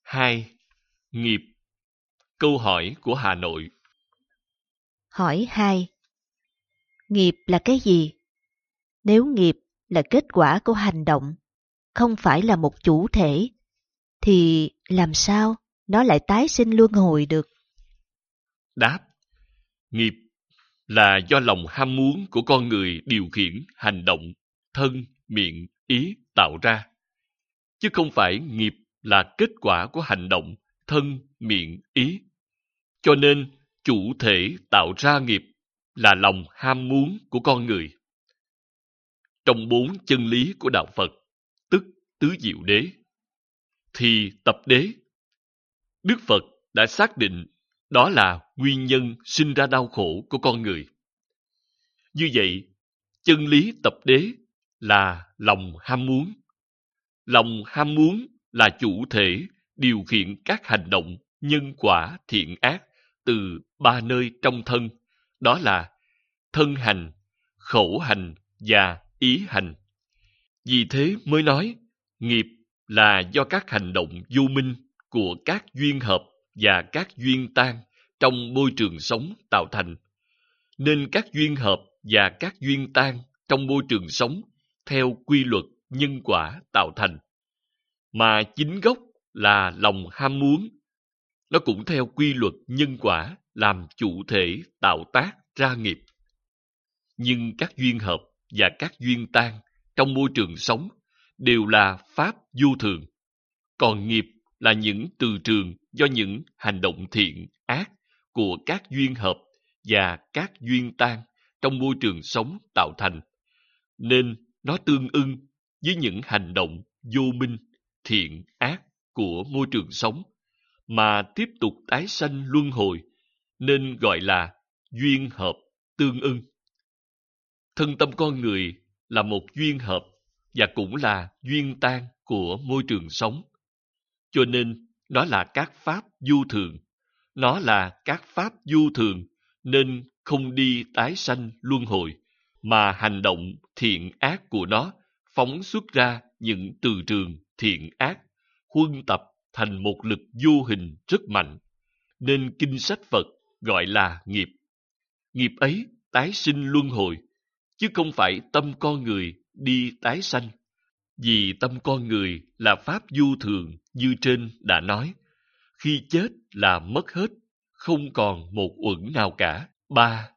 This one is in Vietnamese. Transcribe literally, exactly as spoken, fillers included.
hai. Nghiệp. Câu hỏi của Hà Nội. Hỏi hai. Nghiệp là cái gì? Nếu nghiệp là kết quả của hành động, không phải là một chủ thể, thì làm sao nó lại tái sinh luân hồi được? Đáp. Nghiệp là do lòng ham muốn của con người điều khiển hành động, thân, miệng, ý tạo ra. Chứ không phải nghiệp là kết quả của hành động, thân, miệng, ý. Cho nên, chủ thể tạo ra nghiệp là lòng ham muốn của con người. Trong bốn chân lý của Đạo Phật, tức tứ diệu đế, thì tập đế, Đức Phật đã xác định đó là nguyên nhân sinh ra đau khổ của con người. Như vậy, chân lý tập đế là lòng ham muốn. Lòng ham muốn là chủ thể điều khiển các hành động nhân quả thiện ác từ ba nơi trong thân, đó là thân hành, khẩu hành và ý hành. Vì thế mới nói, nghiệp là do các hành động vô minh của các duyên hợp và các duyên tan trong môi trường sống tạo thành. Nên các duyên hợp và các duyên tan trong môi trường sống theo quy luật nhân quả tạo thành. Mà chính gốc là lòng ham muốn. Nó cũng theo quy luật nhân quả làm chủ thể tạo tác ra nghiệp. Nhưng các duyên hợp và các duyên tan trong môi trường sống đều là pháp vô thường. Còn nghiệp là những từ trường do những hành động thiện, ác của các duyên hợp và các duyên tan trong môi trường sống tạo thành. Nên nó tương ưng với những hành động vô minh, thiện, ác của môi trường sống mà tiếp tục tái sanh luân hồi, nên gọi là duyên hợp tương ưng. Thân tâm con người là một duyên hợp và cũng là duyên tan của môi trường sống. Cho nên nó là các pháp vô thường. Nó là các pháp vô thường nên không đi tái sanh luân hồi, mà hành động thiện ác của nó phóng xuất ra những từ trường thiện ác, huân tập thành một lực vô hình rất mạnh, nên kinh sách Phật gọi là nghiệp. Nghiệp ấy tái sinh luân hồi, chứ không phải tâm con người đi tái sanh. Vì tâm con người là pháp vô thường như trên đã nói, khi chết là mất hết, không còn một uẩn nào cả. Ba.